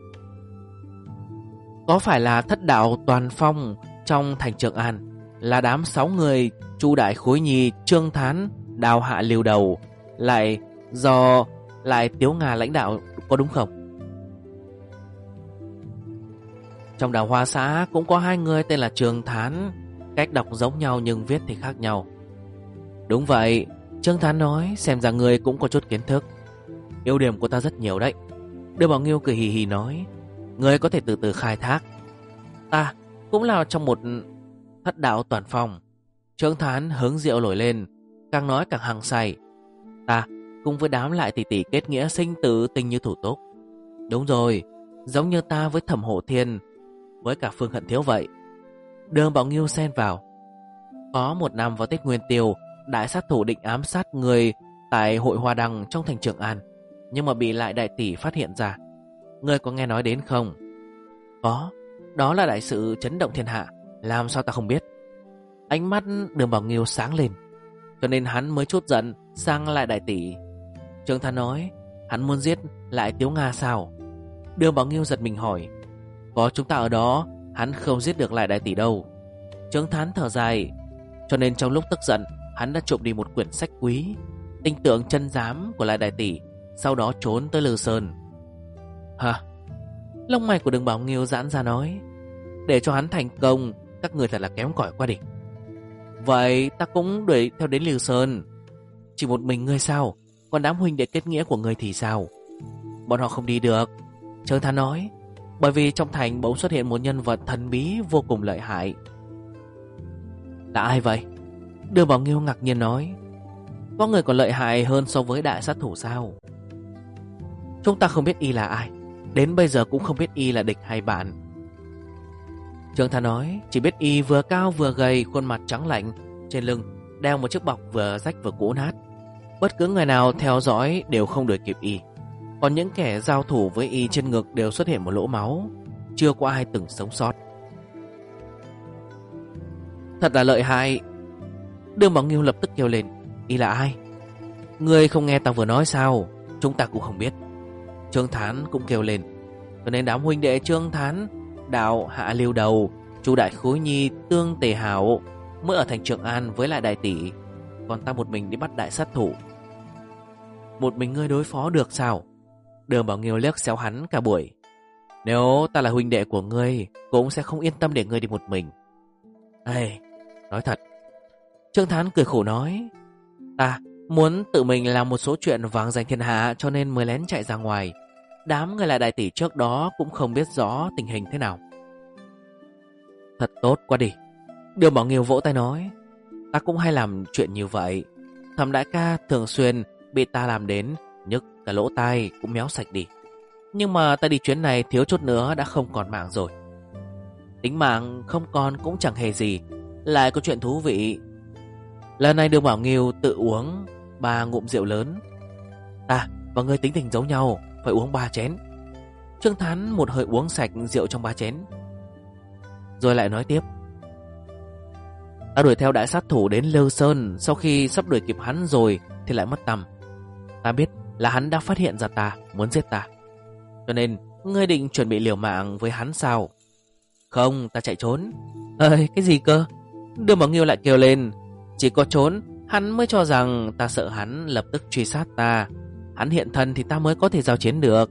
Có phải là thất đạo toàn phong trong thành Trường An là đám 6 người Chu Đại Khối Nhi, Trương Thán, Đào Hạ Liều Đầu, lại do lại Tiếu Ngà lãnh đạo, có đúng không? Trong Đào Hoa xã cũng có 2 người tên là Trương Thán, cách đọc giống nhau nhưng viết thì khác nhau. Đúng vậy, Trương Thán nói, xem ra ngươi cũng có chút kiến thức. Ưu điểm của ta rất nhiều đấy. Đưa Bảo Nghiêu cười hì hì nói, ngươi có thể từ từ khai thác. Ta cũng là trong một thất đạo toàn phong. Trương Thán hứng rượu nổi lên, càng nói càng hăng say. Ta cùng với đám lại tỷ tỷ kết nghĩa sinh tử, tình như thủ túc. Đúng rồi, giống như ta với Thẩm Hổ Thiên, với cả Phương Hận Thiếu vậy. Đường Bảo Nghiêu xen vào. Có một năm vào Tết Nguyên Tiêu, đại sát thủ định ám sát người tại hội Hoa Đăng trong thành Trường An, nhưng mà bị lại đại tỷ phát hiện ra. Ngươi có nghe nói đến không? Có, đó là đại sự chấn động thiên hạ, làm sao ta không biết? Ánh mắt Đường Bảo Nghiêu sáng lên, cho nên hắn mới chút giận sang lại đại tỷ. Trương Thán nói, hắn muốn giết lại Tiếu Nga sao? Đường Bảo Nghiêu giật mình hỏi, có chúng ta ở đó, hắn không giết được lại đại tỷ đâu. Trương Thán thở dài, cho nên trong lúc tức giận, hắn đã trộm đi một quyển sách quý, tinh tượng chân giám của lại đại tỷ, sau đó trốn tới Lư Sơn. Hả? Lông mày của Đường Bảo Nghiêu giãn ra nói, để cho hắn thành công, các người thật là kém cỏi quá đỉnh. Vậy ta cũng đuổi theo đến Lư Sơn. Chỉ một mình ngươi sao? Còn đám huynh đệ kết nghĩa của ngươi thì sao? Bọn họ không đi được. Trương Thán nói, bởi vì trong thành bỗng xuất hiện một nhân vật thần bí vô cùng lợi hại. Là ai vậy? Đường Bảo Nghiêu ngạc nhiên nói, có người còn lợi hại hơn so với đại sát thủ sao? Chúng ta không biết y là ai, đến bây giờ cũng không biết y là địch hay bạn. Trương Thán nói, chỉ biết y vừa cao vừa gầy, khuôn mặt trắng lạnh, trên lưng đeo một chiếc bọc vừa rách vừa cũ nát. Bất cứ người nào theo dõi đều không đuổi kịp y. Còn những kẻ giao thủ với y trên ngực đều xuất hiện một lỗ máu, chưa có ai từng sống sót. Thật là lợi hại. Đường Bảo Nghiêu lập tức kêu lên, y là ai? Ngươi không nghe ta vừa nói sao? Chúng ta cũng không biết. Trương Thán cũng kêu lên, cho nên đám huynh đệ Trương Thán, Đạo Hạ Liêu Đầu, Chu Đại Khối Nhi, Tương Tề Hảo mới ở thành Trường An với lại đại tỷ, còn ta một mình đi bắt đại sát thủ. một mình ngươi đối phó được sao? Đường Bảo Nghiêu liếc xéo hắn cả buổi. Nếu ta là huynh đệ của ngươi, cũng sẽ không yên tâm để ngươi đi một mình. Ây, nói thật. Trương Thán cười khổ nói, ta muốn tự mình làm một số chuyện vàng danh thiên hạ cho nên mới lén chạy ra ngoài. Đám người lại đại tỷ trước đó cũng không biết rõ tình hình thế nào. Thật tốt quá đi. Đường Bảo Nghiêu vỗ tay nói, ta cũng hay làm chuyện như vậy. Thẩm đại ca thường xuyên bị ta làm đến nhức cả lỗ tai cũng méo sạch đi. Nhưng mà ta đi chuyến này thiếu chút nữa đã không còn mạng rồi. Tính mạng không còn cũng chẳng hề gì, lại có chuyện thú vị. Lần này Đường Bảo Nghiêu tự uống 3 ngụm rượu lớn. Ta và ngươi tính tình giống nhau, phải uống 3 chén. Trương Thán một hơi uống sạch rượu trong 3 chén, rồi lại nói tiếp, ta đuổi theo đại sát thủ đến Lư Sơn. Sau khi sắp đuổi kịp hắn rồi thì lại mất tăm. Ta biết là hắn đã phát hiện ra ta, muốn giết ta. Cho nên ngươi định chuẩn bị liều mạng với hắn sao? Không, ta chạy trốn. Cái gì cơ? Đường Bảo Nghiêu lại kêu lên, chỉ có trốn hắn mới cho rằng ta sợ hắn lập tức truy sát ta. Hắn hiện thân thì ta mới có thể giao chiến được.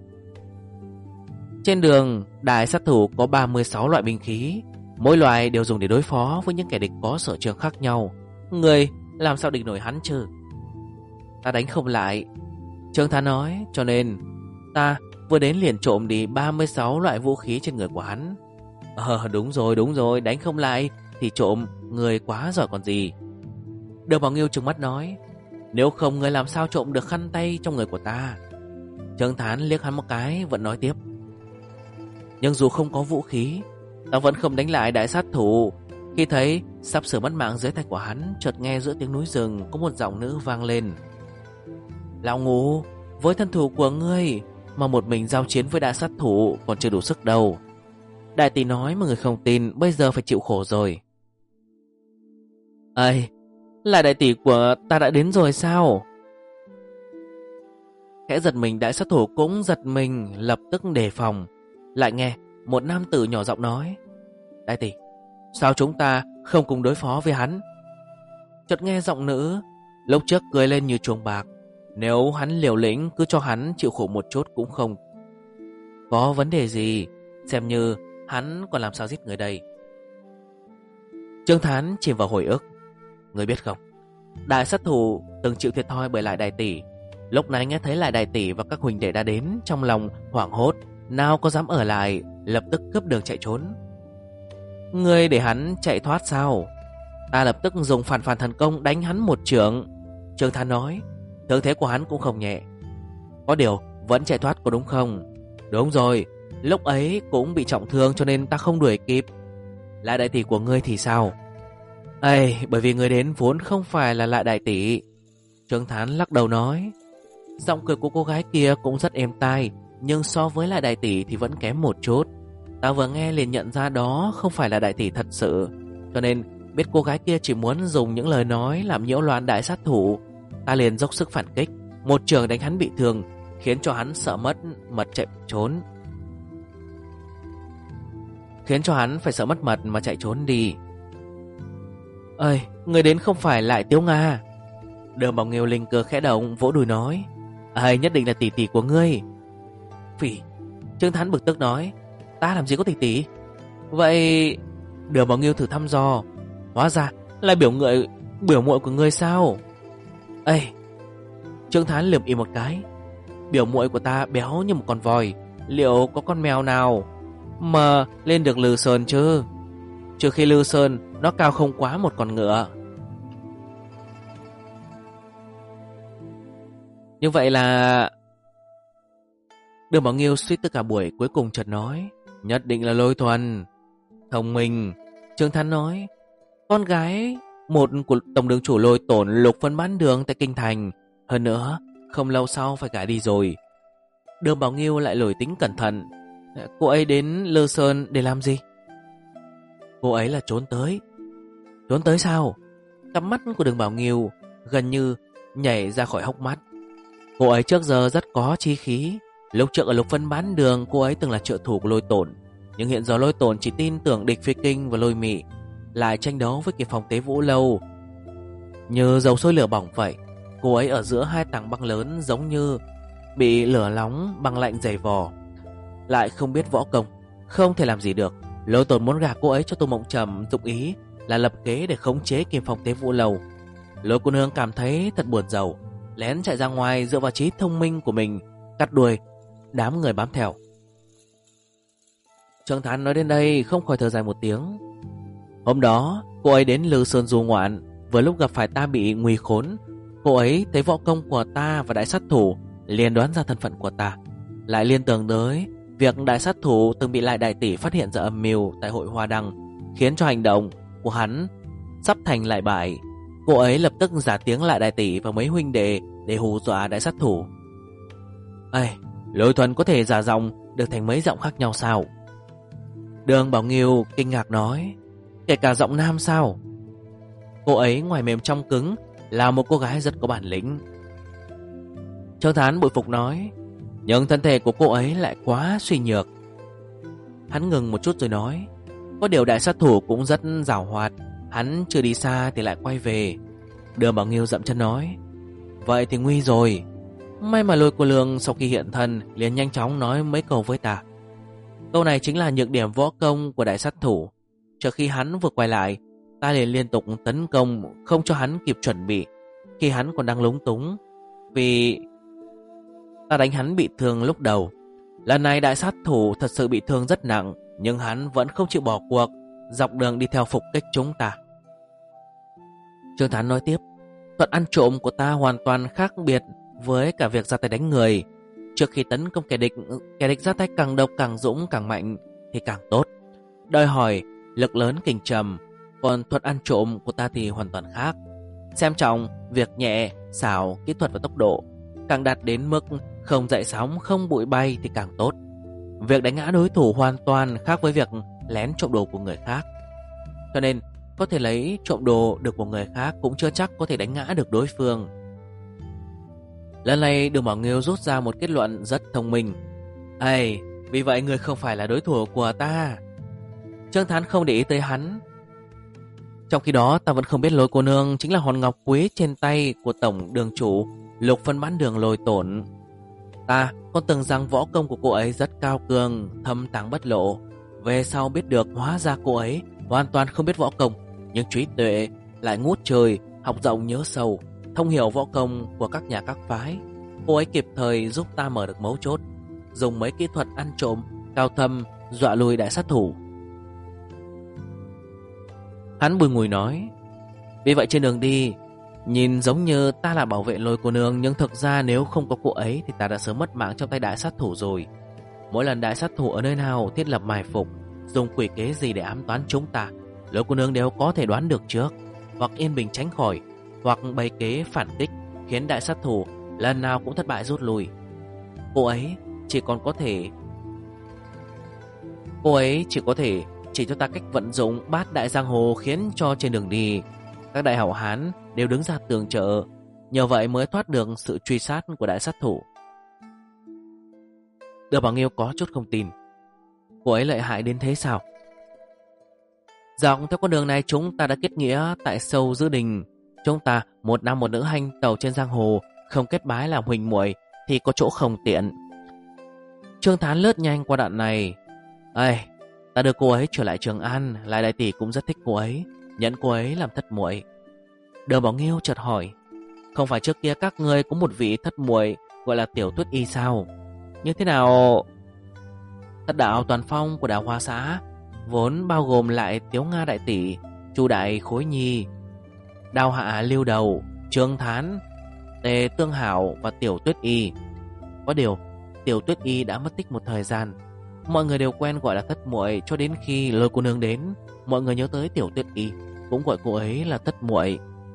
Trên đường, đại sát thủ có 36 loại binh khí, mỗi loại đều dùng để đối phó với những kẻ địch có sở trường khác nhau. Người làm sao địch nổi hắn chứ? Ta đánh không lại, Trương Thán nói, cho nên ta vừa đến liền trộm đi 36 loại vũ khí trên người của hắn. Đúng rồi, đánh không lại thì trộm, người quá giỏi còn gì. Đường Bảo Nghiêu trừng mắt nói, nếu không người làm sao trộm được khăn tay trong người của ta? Trương Thán liếc hắn một cái, vẫn nói tiếp, nhưng dù không có vũ khí, ta vẫn không đánh lại đại sát thủ. Khi thấy sắp sửa mất mạng dưới tay của hắn, chợt nghe giữa tiếng núi rừng có một giọng nữ vang lên, lão ngũ, với thân thủ của ngươi mà một mình giao chiến với đại sát thủ còn chưa đủ sức đâu. Đại tỷ nói mà người không tin, bây giờ phải chịu khổ rồi. Là đại tỷ của ta đã đến rồi sao? Khẽ giật mình, đại sát thủ cũng giật mình, lập tức đề phòng. Lại nghe một nam tử nhỏ giọng nói, đại tỷ, sao chúng ta không cùng đối phó với hắn? Chợt nghe giọng nữ lúc trước cười lên như chuông bạc, nếu hắn liều lĩnh cứ cho hắn chịu khổ một chút cũng không có vấn đề gì, xem như hắn còn làm sao giết người đây. Trương Thán chìm vào hồi ức. Người biết không, đại sát thủ từng chịu thiệt thòi bởi lại đại tỷ. Lúc này nghe thấy lại đại tỷ và các huynh đệ đã đến, trong lòng hoảng hốt, nào có dám ở lại, lập tức cướp đường chạy trốn. Ngươi để hắn chạy thoát sao? Ta lập tức dùng phản thần công đánh hắn một chưởng. Trương Thán nói, thương thế của hắn cũng không nhẹ. Có điều vẫn chạy thoát có đúng không? Đúng rồi, lúc ấy cũng bị trọng thương cho nên ta không đuổi kịp. Lại đại tỷ của ngươi thì sao? Bởi vì người đến vốn không phải là lại đại tỷ. Trương Thán lắc đầu nói, giọng cười của cô gái kia cũng rất êm tai, nhưng so với lại đại tỷ thì vẫn kém một chút. Ta vừa nghe liền nhận ra đó không phải là đại tỷ thật sự, cho nên biết cô gái kia chỉ muốn dùng những lời nói làm nhiễu loạn đại sát thủ. Ta liền dốc sức phản kích, một trường đánh hắn bị thương, khiến cho hắn sợ mất mật chạy trốn, khiến cho hắn phải sợ mất mật mà chạy trốn đi. Người đến không phải lại Tiếu Nga? Đường Bảo Nghiêu linh cơ khẽ động, vỗ đùi nói, nhất định là tỷ tỷ của ngươi. Phỉ! Trương Thán bực tức nói, ta làm gì có tỷ tỷ? Vậy Đường Bảo Nghiêu thử thăm dò, hóa ra là biểu muội của ngươi sao? Trương Thán lườm im một cái, biểu muội của ta béo như một con voi, liệu có con mèo nào mà lên được Lư Sơn chứ? Trừ khi Lư Sơn nó cao không quá một con ngựa. Như vậy là... Đường Bảo Nghiêu suýt tất cả buổi cuối cùng chợt nói, nhất định là Lôi Thuần. Thông minh. Trương Thán nói, con gái một của tổng đường chủ Lôi Tổn lục phân bán đường tại Kinh Thành, hơn nữa không lâu sau phải gả đi rồi. Đường Bảo Nghiêu lại lồi tính cẩn thận, cô ấy đến Lư Sơn để làm gì? Cô ấy là trốn tới. Trốn tới sao? Cặp mắt của Đường Bảo Nghiêu gần như nhảy ra khỏi hốc mắt. Cô ấy trước giờ rất có chí khí. Lúc trước ở Lục Phân bán đường, cô ấy từng là trợ thủ của Lôi Tổn, nhưng hiện giờ Lôi Tổn chỉ tin tưởng địch Phi Kinh và Lôi Mị, lại tranh đấu với kỳ phòng Tế Vũ Lâu như dầu sôi lửa bỏng vậy. cô ấy ở giữa hai tảng băng lớn, giống như bị lửa nóng băng lạnh dày vò. Lại không biết võ công, không thể làm gì được. Lôi Tồn muốn gả cô ấy cho Tô Mộng Trầm, dụng ý là lập kế để khống chế Kim Phong Tế Vũ Lầu. Lôi cô nương cảm thấy thật buồn rầu, lén chạy ra ngoài, dựa vào trí thông minh của mình cắt đuôi đám người bám theo. Trương Thán nói đến đây không khỏi thở dài một tiếng. Hôm đó cô ấy đến Lư Sơn du ngoạn, vừa lúc gặp phải ta bị nguy khốn. Cô ấy thấy võ công của ta và đại sát thủ, liền đoán ra thân phận của ta, lại liên tưởng tới việc đại sát thủ từng bị Lại đại tỷ phát hiện ra âm mưu tại hội Hoa Đăng, khiến cho hành động của hắn sắp thành lại bại. Cô ấy lập tức giả tiếng Lại đại tỷ và mấy huynh đệ để hù dọa đại sát thủ. Ây, Lôi Thuần có thể giả giọng được thành mấy giọng khác nhau sao? Đường Bảo Nghiêu kinh ngạc nói, kể cả giọng nam sao? Cô ấy ngoài mềm trong cứng, là một cô gái rất có bản lĩnh. Trương Thán bội phục nói, nhưng thân thể của cô ấy lại quá suy nhược. Hắn ngừng một chút rồi nói, có điều đại sát thủ cũng rất giàu hoạt, hắn chưa đi xa thì lại quay về. Đường Bảo Nghiêu dậm chân nói, vậy thì nguy rồi. May mà Lôi cô lương sau khi hiện thân liền nhanh chóng nói mấy câu với ta. Câu này chính là nhược điểm võ công của đại sát thủ. Trước khi hắn vừa quay lại, ta liền liên tục tấn công, không cho hắn kịp chuẩn bị. Khi hắn còn đang lúng túng, vì ta đánh hắn bị thương lúc đầu. Lần này đại sát thủ thật sự bị thương rất nặng, nhưng hắn vẫn không chịu bỏ cuộc, dọc đường đi theo phục kích chúng ta. Trương Thán nói tiếp, thuật ăn trộm của ta hoàn toàn khác biệt với cả việc ra tay đánh người. Trước khi tấn công kẻ địch ra tay càng độc, càng dũng, càng mạnh thì càng tốt, đòi hỏi lực lớn, kình trầm. Còn thuật ăn trộm của ta thì hoàn toàn khác, xem trọng việc nhẹ, xảo, kỹ thuật và tốc độ. Càng đạt đến mức không dậy sóng, không bụi bay thì càng tốt. Việc đánh ngã đối thủ hoàn toàn khác với việc lén trộm đồ của người khác. Cho nên có thể lấy trộm đồ được của người khác cũng chưa chắc có thể đánh ngã được đối phương. Lần này Đường Bảo Nghiêu rút ra một kết luận rất thông minh. Ây, vì vậy người không phải là đối thủ của ta. Trương Thán không để ý tới hắn. Trong khi đó ta vẫn không biết Lôi cô nương chính là hòn ngọc quý trên tay của tổng đường chủ Lục Phân Bán Đường Lôi Tổn. Ta còn tưởng rằng võ công của cô ấy rất cao cường, thâm tàng bất lộ. Về sau biết được hóa ra cô ấy hoàn toàn không biết võ công, nhưng trí tuệ lại ngút trời, học rộng nhớ sâu, thông hiểu võ công của các nhà các phái. Cô ấy kịp thời giúp ta mở được mấu chốt, dùng mấy kỹ thuật ăn trộm cao thâm dọa lùi đại sát thủ. Hắn bùi ngùi nói, vì vậy trên đường đi nhìn giống như ta là bảo vệ Lôi cô nương, nhưng thực ra nếu không có cô ấy thì ta đã sớm mất mạng trong tay đại sát thủ rồi. Mỗi lần đại sát thủ ở nơi nào thiết lập mai phục, dùng quỷ kế gì để ám toán chúng ta, Lôi cô nương đều có thể đoán được trước, hoặc yên bình tránh khỏi, hoặc bày kế phản kích, khiến đại sát thủ lần nào cũng thất bại rút lui. Cô ấy chỉ có thể chỉ cho ta cách vận dụng bát đại giang hồ, khiến cho trên đường đi các đại hảo hán đều đứng ra tường trợ, nhờ vậy mới thoát được sự truy sát của đại sát thủ. Đường Bảo Nghiêu có chút không tin. Cô ấy lợi hại đến thế sao? Dọc theo con đường này chúng ta đã kết nghĩa tại Sâu Giữ Đình. Chúng ta một nam một nữ hành tàu trên giang hồ, không kết bái làm huỳnh muội thì có chỗ không tiện. Trương Thán lướt nhanh qua đoạn này. Ây, ta đưa cô ấy trở lại Trường An, Lại đại tỷ cũng rất thích cô ấy, nhận cô ấy làm thất muội. Đường Bảo Nghiêu chợt hỏi, không phải trước kia các ngươi có một vị thất muội gọi là Tiểu Tuyết Y sao? Như thế nào? Thất đạo toàn phong của Đào Hoa xã vốn bao gồm lại Tiếu Nga đại tỷ, Chu đại Khối Nhi, Đào Hạ Lưu Đầu, Trương Thán, Tề Tương Hảo và Tiểu Tuyết Y. Có điều Tiểu Tuyết Y đã mất tích một thời gian, mọi người đều quen gọi là thất muội, cho đến khi Lôi cô nương đến, mọi người nhớ tới Tiểu Tuyết Y cũng gọi cô ấy là thất muội.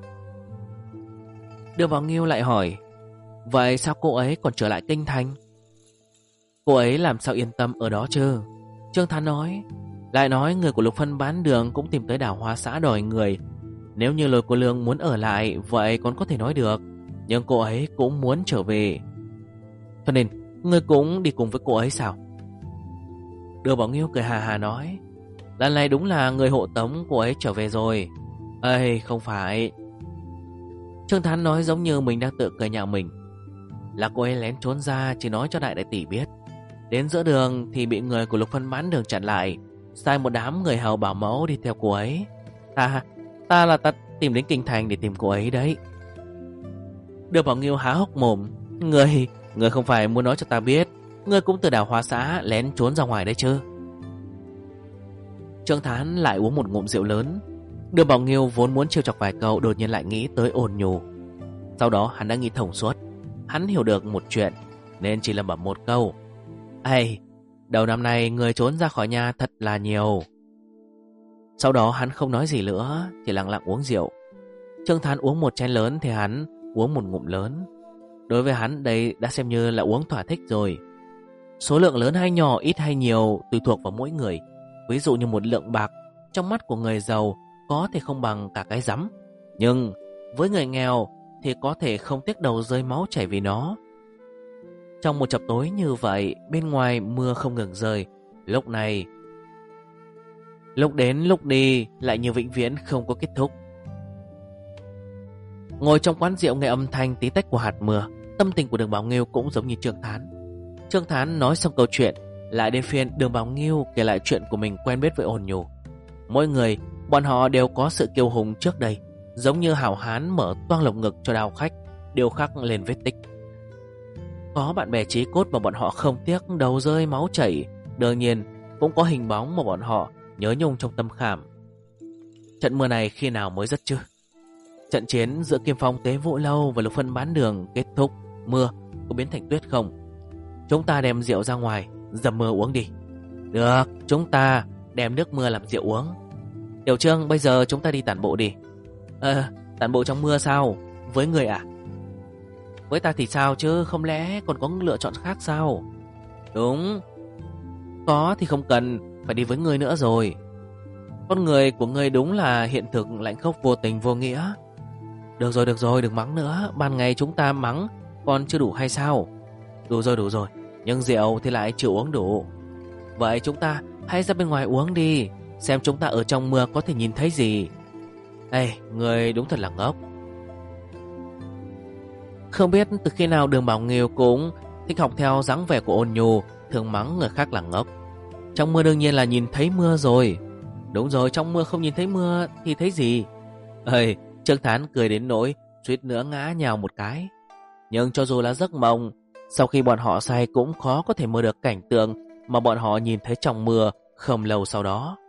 Đường Bảo Nghiêu lại hỏi, vậy sao cô ấy còn trở lại kinh thành? Cô ấy làm sao yên tâm ở đó chứ? Trương Thán nói, lại nói người của Lục Phân Bán Đường cũng tìm tới Đào Hoa xã đòi người. Nếu như Lôi cô nương muốn ở lại, vậy còn có thể nói được, nhưng cô ấy cũng muốn trở về, cho nên ngươi cũng đi cùng với cô ấy sao? Đường Bảo Nghiêu cười hà hà nói, lần này đúng là người hộ tống cô ấy trở về rồi. Ây, không phải. Trương Thán nói giống như mình đang tự cười nhạo mình. Là cô ấy lén trốn ra chỉ nói cho đại tỷ biết. Đến giữa đường thì bị người của Lục Phân bán đường chặn lại, sai một đám người hầu bảo mẫu đi theo cô ấy. Ta tìm đến kinh thành để tìm cô ấy đấy. Đường Bảo Nghiêu há hốc mồm. Người không phải muốn nói cho ta biết người cũng từ Đào Hoa xã lén trốn ra ngoài đấy chứ? Trương Thán lại uống một ngụm rượu lớn. Đường Bảo Nghiêu vốn muốn trêu chọc vài câu, đột nhiên lại nghĩ tới Ôn Nhu. Sau đó hắn đã nghĩ thông suốt. Hắn hiểu được một chuyện nên chỉ lẩm bẩm một câu: "Ây, đầu năm nay người trốn ra khỏi nhà thật là nhiều." Sau đó hắn không nói gì nữa, chỉ lặng lặng uống rượu. Trương Thán uống một chén lớn thì hắn uống một ngụm lớn. Đối với hắn đây đã xem như là uống thỏa thích rồi. Số lượng lớn hay nhỏ, ít hay nhiều tùy thuộc vào mỗi người. Ví dụ như một lượng bạc trong mắt của người giàu có thể không bằng cả cái rắm, nhưng với người nghèo thì có thể không tiếc đầu rơi máu chảy vì nó. Trong một chập tối như vậy, bên ngoài mưa không ngừng rơi. Lúc đến lúc đi lại như vĩnh viễn không có kết thúc. Ngồi trong quán rượu nghe âm thanh tí tách của hạt mưa, tâm tình của Đường Bảo Nghiêu cũng giống như Trương Thán. Trương Thán nói xong câu chuyện, lại đến phiên Đường Bảo Nghiêu kể lại chuyện của mình quen biết với Ôn Nhu. Mỗi người, bọn họ đều có sự kiêu hùng trước đây, giống như hảo hán mở toang lồng ngực cho đao khách, điêu khắc lên vết tích. Có bạn bè chí cốt mà bọn họ không tiếc đầu rơi máu chảy, đương nhiên cũng có hình bóng mà bọn họ nhớ nhung trong tâm khảm. Trận mưa này khi nào mới dứt chứ? Trận chiến giữa Kim Phong Tế Vũ Lâu và Lục Phân bán đường kết thúc, mưa có biến thành tuyết không? Chúng ta đem rượu ra ngoài, dầm mưa uống đi. Được, chúng ta đem nước mưa làm rượu uống. Tiểu Trương, bây giờ chúng ta đi tản bộ đi. Tản bộ trong mưa sao? Với người à? Với ta thì sao chứ, không lẽ còn có lựa chọn khác sao? Đúng, có thì không cần phải đi với người nữa rồi. Con người của ngươi đúng là hiện thực lạnh khốc vô tình vô nghĩa. Được rồi, đừng mắng nữa. Ban ngày chúng ta mắng còn chưa đủ hay sao? Đủ rồi, nhưng rượu thì lại chưa uống đủ. Vậy chúng ta hãy ra bên ngoài uống đi, xem chúng ta ở trong mưa có thể nhìn thấy gì. Ê, người đúng thật là ngốc. Không biết từ khi nào Đường Bảo Nghiêu cũng thích học theo dáng vẻ của Ôn Nhu, thường mắng người khác là ngốc. Trong mưa đương nhiên là nhìn thấy mưa rồi. Đúng rồi, trong mưa không nhìn thấy mưa thì thấy gì? Trương Thán cười đến nỗi suýt nữa ngã nhào một cái. Nhưng cho dù là giấc mộng, sau khi bọn họ say cũng khó có thể mơ được cảnh tượng mà bọn họ nhìn thấy trong mưa không lâu sau đó.